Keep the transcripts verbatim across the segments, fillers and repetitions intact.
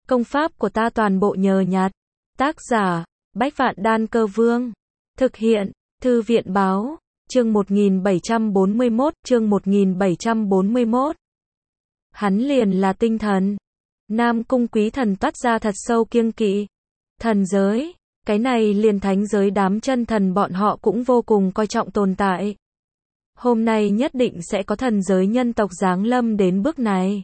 Công pháp của ta toàn bộ nhờ nhặt. Tác giả, Bách Vạn Đan Cơ Vương. Thực hiện, Thư viện Báo. Chương một nghìn bảy trăm bốn mươi mốt, chương một nghìn bảy trăm bốn mươi mốt. Hắn liền là tinh thần. Nam Cung Quý Thần toát ra thật sâu kiêng kỵ. Thần giới, cái này liền thánh giới đám chân thần bọn họ cũng vô cùng coi trọng tồn tại. Hôm nay nhất định sẽ có thần giới nhân tộc giáng lâm đến bước này.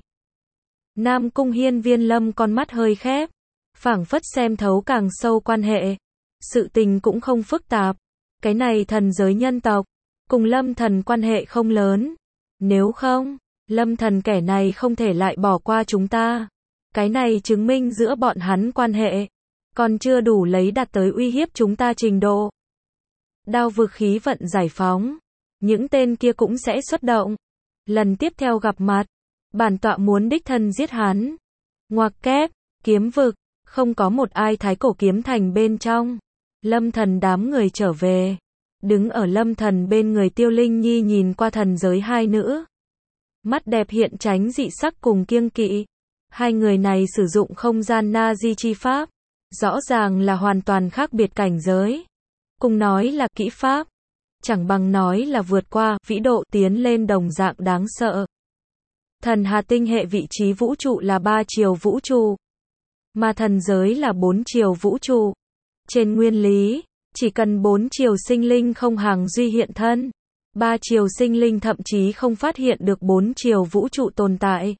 Nam Cung Hiên Viên Lâm con mắt hơi khép, phảng phất xem thấu càng sâu quan hệ. Sự tình cũng không phức tạp. Cái này thần giới nhân tộc, cùng Lâm Thần quan hệ không lớn. Nếu không, Lâm Thần kẻ này không thể lại bỏ qua chúng ta. Cái này chứng minh giữa bọn hắn quan hệ còn chưa đủ lấy đạt tới uy hiếp chúng ta trình độ. Đao vực khí vận giải phóng, những tên kia cũng sẽ xuất động. Lần tiếp theo gặp mặt, bản tọa muốn đích thân giết hắn. Ngoặc kép, kiếm vực, không có một ai thái cổ kiếm thành bên trong. Lâm Thần đám người trở về. Đứng ở Lâm Thần bên người Tiêu Linh Nhi nhìn qua thần giới hai nữ. Mắt đẹp hiện tránh dị sắc cùng kiêng kỵ. Hai người này sử dụng không gian na di chi pháp. Rõ ràng là hoàn toàn khác biệt cảnh giới. Cùng nói là kỹ pháp, chẳng bằng nói là vượt qua, vĩ độ tiến lên đồng dạng đáng sợ. Thần Hà tinh hệ vị trí vũ trụ là ba chiều vũ trụ, mà thần giới là bốn chiều vũ trụ. Trên nguyên lý, chỉ cần bốn chiều sinh linh không hàng duy hiện thân, ba chiều sinh linh thậm chí không phát hiện được bốn chiều vũ trụ tồn tại.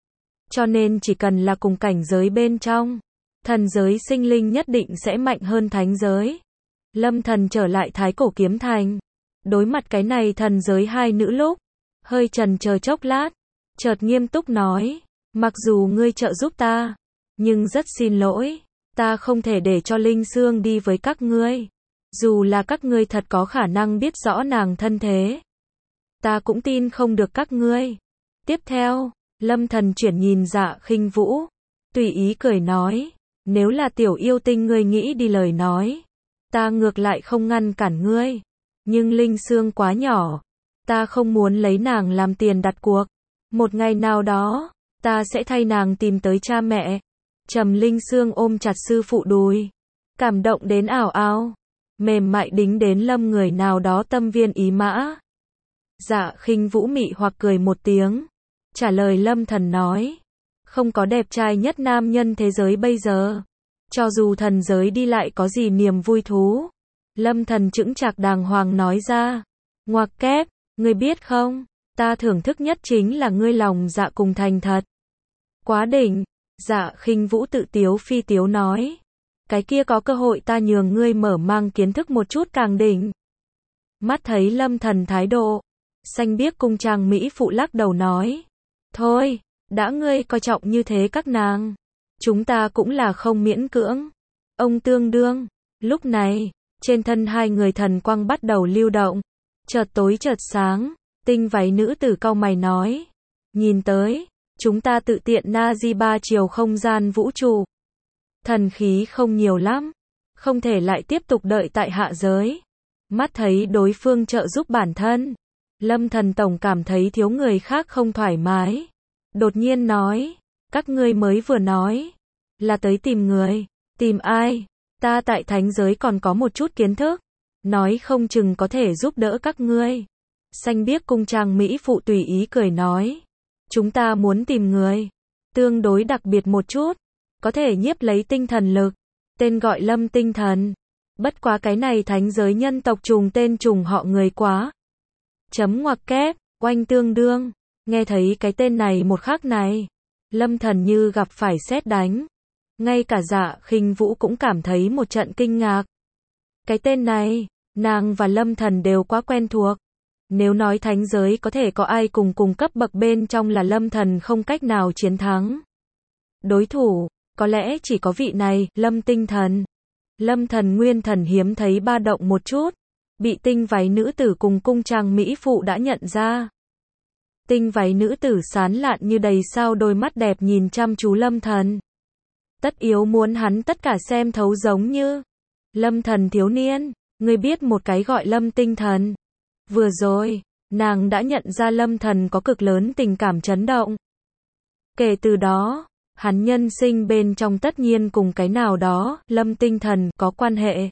Cho nên chỉ cần là cùng cảnh giới bên trong, thần giới sinh linh nhất định sẽ mạnh hơn thánh giới. Lâm Thần trở lại Thái Cổ Kiếm Thành, đối mặt cái này thần giới hai nữ lúc, hơi chần chờ chốc lát, chợt nghiêm túc nói, mặc dù ngươi trợ giúp ta, nhưng rất xin lỗi, ta không thể để cho Linh Sương đi với các ngươi. Dù là các ngươi thật có khả năng biết rõ nàng thân thế, ta cũng tin không được các ngươi. Tiếp theo, Lâm Thần chuyển nhìn Dạ Khinh Vũ, tùy ý cười nói, nếu là tiểu yêu tinh ngươi nghĩ đi lời nói, ta ngược lại không ngăn cản ngươi. Nhưng Linh Sương quá nhỏ, ta không muốn lấy nàng làm tiền đặt cuộc. Một ngày nào đó, ta sẽ thay nàng tìm tới cha mẹ. Trầm Linh Sương ôm chặt sư phụ đùi, cảm động đến ảo ảo, mềm mại đính đến Lâm người nào đó tâm viên ý mã. Dạ Khinh Vũ mị hoặc cười một tiếng, trả lời Lâm Thần nói, không có đẹp trai nhất nam nhân thế giới bây giờ. Cho dù thần giới đi lại có gì niềm vui thú. Lâm Thần chững chạc đàng hoàng nói ra. Ngoặc kép, ngươi biết không, ta thưởng thức nhất chính là ngươi lòng dạ cùng thành thật. Quá đỉnh. Dạ Khinh Vũ tự tiếu phi tiếu nói. Cái kia có cơ hội ta nhường ngươi mở mang kiến thức một chút càng đỉnh. Mắt thấy Lâm Thần thái độ, xanh biếc cung trang mỹ phụ lắc đầu nói. Thôi, đã ngươi coi trọng như thế các nàng, chúng ta cũng là không miễn cưỡng. Ông tương đương. Lúc này, trên thân hai người thần quang bắt đầu lưu động. Chợt tối chợt sáng, tinh váy nữ tử cau mày nói. Nhìn tới, chúng ta tự tiện na di ba chiều không gian vũ trụ. Thần khí không nhiều lắm, không thể lại tiếp tục đợi tại hạ giới. Mắt thấy đối phương trợ giúp bản thân, Lâm Thần tổng cảm thấy thiếu người khác không thoải mái. Đột nhiên nói, các ngươi mới vừa nói, là tới tìm người. Tìm ai? Ta tại thánh giới còn có một chút kiến thức, nói không chừng có thể giúp đỡ các ngươi. Xanh biếc cung trang mỹ phụ tùy ý cười nói, chúng ta muốn tìm người tương đối đặc biệt một chút, có thể nhiếp lấy tinh thần lực, tên gọi Lâm Tinh Thần. Bất quá cái này thánh giới nhân tộc trùng tên trùng họ người quá. Chấm ngoặc kép, oanh tương đương. Nghe thấy cái tên này một khắc này, Lâm Thần như gặp phải sét đánh. Ngay cả Dạ Khinh Vũ cũng cảm thấy một trận kinh ngạc. Cái tên này, nàng và Lâm Thần đều quá quen thuộc. Nếu nói thánh giới có thể có ai cùng cùng cấp bậc bên trong là Lâm Thần không cách nào chiến thắng. Đối thủ, có lẽ chỉ có vị này, Lâm Tinh Thần. Lâm Thần nguyên thần hiếm thấy ba động một chút, bị tinh váy nữ tử cùng cung trang mỹ phụ đã nhận ra. Tinh váy nữ tử sán lạn như đầy sao đôi mắt đẹp nhìn chăm chú Lâm Thần. Tất yếu muốn hắn tất cả xem thấu giống như. Lâm Thần thiếu niên, ngươi biết một cái gọi Lâm Tinh Thần. Vừa rồi, nàng đã nhận ra Lâm Thần có cực lớn tình cảm chấn động. Kể từ đó, Hắn nhân sinh bên trong tất nhiên cùng cái nào đó, Lâm tinh thần, có quan hệ.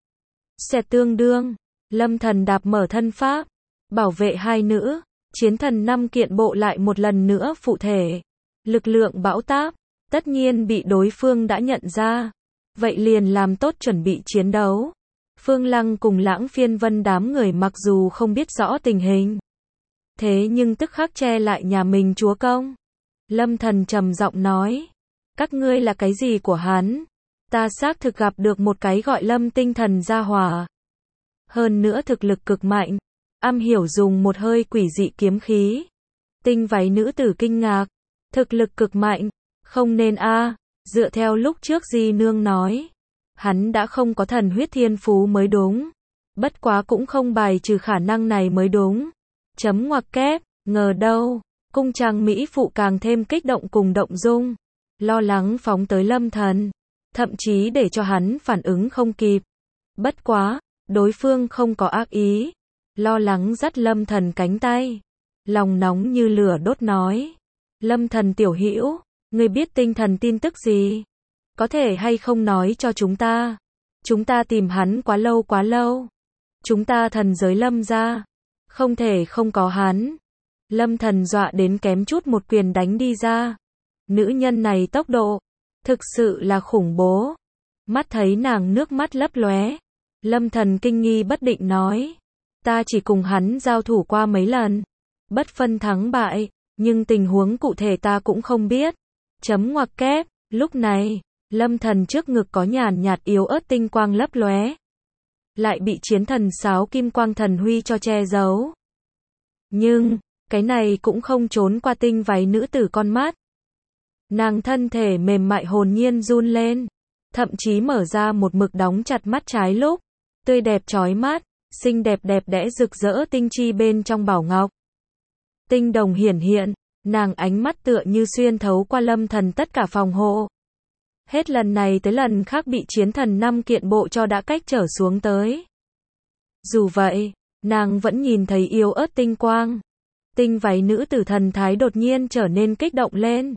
Sẽ tương đương, Lâm thần đạp mở thân pháp, bảo vệ hai nữ, chiến thần năm kiện bộ lại một lần nữa phụ thể. Lực lượng bão táp, tất nhiên bị đối phương đã nhận ra. Vậy liền làm tốt chuẩn bị chiến đấu. Phương Lăng cùng Lãng Phiên Vân đám người mặc dù không biết rõ tình hình, thế nhưng tức khắc che lại nhà mình chúa công. Lâm thần trầm giọng nói, các ngươi là cái gì của hắn? Ta xác thực gặp được một cái gọi Lâm tinh thần gia hỏa. Hơn nữa thực lực cực mạnh, am hiểu dùng một hơi quỷ dị kiếm khí. Tinh váy nữ tử kinh ngạc, thực lực cực mạnh, không nên a, à. Dựa theo lúc trước Di Nương nói, hắn đã không có thần huyết thiên phú mới đúng. Bất quá cũng không bài trừ khả năng này mới đúng. Chấm ngoặc kép, ngờ đâu, cung trang mỹ phụ càng thêm kích động cùng động dung, lo lắng phóng tới Lâm thần, thậm chí để cho hắn phản ứng không kịp. Bất quá, đối phương không có ác ý, lo lắng dắt Lâm thần cánh tay, lòng nóng như lửa đốt nói, Lâm thần tiểu hữu, ngươi biết tinh thần tin tức gì? Có thể hay không nói cho chúng ta? Chúng ta tìm hắn quá lâu quá lâu. Chúng ta thần giới Lâm gia, không thể không có hắn. Lâm thần dọa đến kém chút một quyền đánh đi ra. Nữ nhân này tốc độ, thực sự là khủng bố. Mắt thấy nàng nước mắt lấp lóe, Lâm thần kinh nghi bất định nói, ta chỉ cùng hắn giao thủ qua mấy lần, bất phân thắng bại, nhưng tình huống cụ thể ta cũng không biết. Chấm ngoặc kép, lúc này, Lâm thần trước ngực có nhàn nhạt yếu ớt tinh quang lấp lóe, lại bị chiến thần sáo kim quang thần huy cho che giấu. Nhưng, cái này cũng không trốn qua tinh váy nữ tử con mắt. Nàng thân thể mềm mại hồn nhiên run lên, thậm chí mở ra một mực đóng chặt mắt trái lúc, tươi đẹp chói mắt, xinh đẹp đẹp đẽ rực rỡ tinh chi bên trong bảo ngọc. Tinh đồng hiển hiện, nàng ánh mắt tựa như xuyên thấu qua Lâm thần tất cả phòng hộ. Hết lần này tới lần khác bị chiến thần năm kiện bộ cho đã cách trở xuống tới. Dù vậy, nàng vẫn nhìn thấy yếu ớt tinh quang. Tinh váy nữ tử thần thái đột nhiên trở nên kích động lên.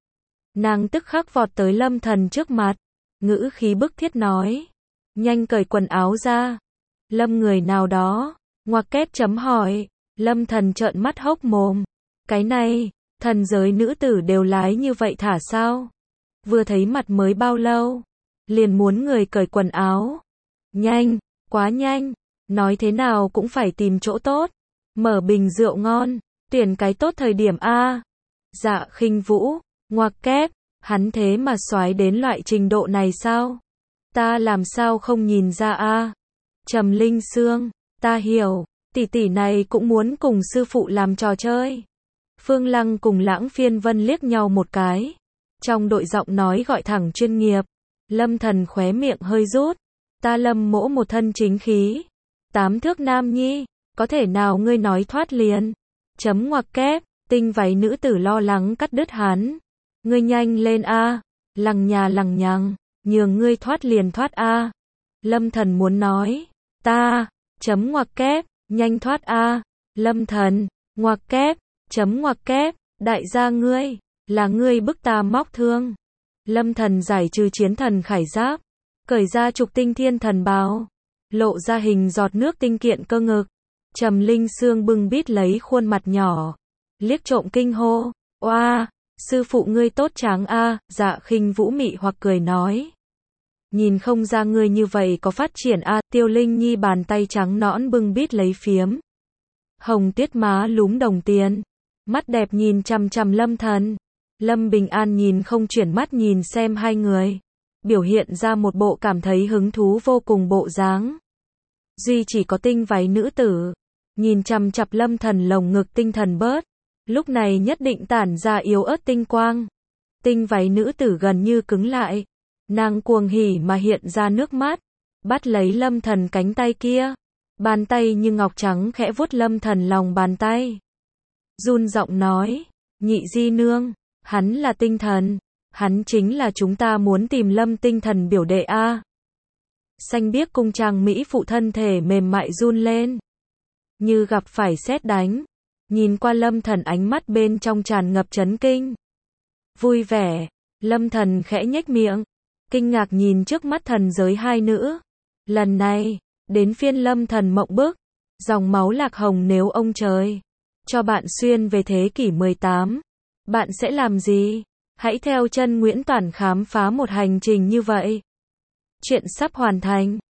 Nàng tức khắc vọt tới Lâm thần trước mặt, ngữ khí bức thiết nói, nhanh cởi quần áo ra. Lâm người nào đó, ngoặc kép chấm hỏi, Lâm thần trợn mắt hốc mồm. Cái này, thần giới nữ tử đều lái như vậy thả sao? Vừa thấy mặt mới bao lâu, liền muốn người cởi quần áo. Nhanh, quá nhanh, nói thế nào cũng phải tìm chỗ tốt, mở bình rượu ngon, tuyển cái tốt thời điểm a. Dạ Khinh Vũ, ngoặc kép, hắn thế mà soái đến loại trình độ này sao? Ta làm sao không nhìn ra a? Trầm Linh Sương, ta hiểu, tỷ tỷ này cũng muốn cùng sư phụ làm trò chơi. Phương Lăng cùng Lãng Phiên Vân liếc nhau một cái. Trong đội giọng nói gọi thẳng chuyên nghiệp. Lâm thần khóe miệng hơi rút. Ta Lâm mỗ một thân chính khí. Tám thước nam nhi. Có thể nào ngươi nói thoát liền? Chấm ngoặc kép. Tinh váy nữ tử lo lắng cắt đứt hắn. Ngươi nhanh lên a. Lằng nhà lằng nhằng. Nhường ngươi thoát liền thoát a. Lâm thần muốn nói. Ta. Chấm ngoặc kép. Nhanh thoát a. Lâm thần. Ngoặc kép. Chấm ngoặc kép. Đại gia ngươi. Là ngươi bức ta móc thương. Lâm thần giải trừ chiến thần khải giáp, cởi ra trục tinh thiên thần bào, lộ ra hình giọt nước tinh kiện cơ ngực. Trầm Linh Sương bưng bít lấy khuôn mặt nhỏ, liếc trộm kinh hô, oa, sư phụ ngươi tốt tráng a. Dạ Khinh Vũ mị hoặc cười nói, nhìn không ra ngươi như vậy có phát triển a. Tiêu Linh Nhi bàn tay trắng nõn bưng bít lấy phiếm hồng tuyết má lúm đồng tiền, mắt đẹp nhìn chằm chằm Lâm thần. Lâm Bình An nhìn không chuyển mắt nhìn xem hai người, biểu hiện ra một bộ cảm thấy hứng thú vô cùng bộ dáng. Duy chỉ có tinh váy nữ tử, nhìn chằm chằm Lâm thần lồng ngực tinh thần bớt, lúc này nhất định tản ra yếu ớt tinh quang. Tinh váy nữ tử gần như cứng lại, nàng cuồng hỉ mà hiện ra nước mắt, bắt lấy Lâm thần cánh tay kia, bàn tay như ngọc trắng khẽ vuốt Lâm thần lòng bàn tay. Run giọng nói, nhị di nương, hắn là tinh thần, hắn chính là chúng ta muốn tìm Lâm tinh thần biểu đệ a. Xanh biếc cung trang mỹ phụ thân thể mềm mại run lên, như gặp phải sét đánh, nhìn qua Lâm thần ánh mắt bên trong tràn ngập chấn kinh, vui vẻ. Lâm Thần khẽ nhếch miệng, kinh ngạc nhìn trước mắt thần giới hai nữ. Lần này, đến phiên Lâm Thần mộng bức, dòng máu lạc hồng nếu ông trời cho bạn xuyên về thế kỷ mười tám, bạn sẽ làm gì? Hãy theo chân Nguyễn Toản khám phá một hành trình như vậy. Chuyện sắp hoàn thành.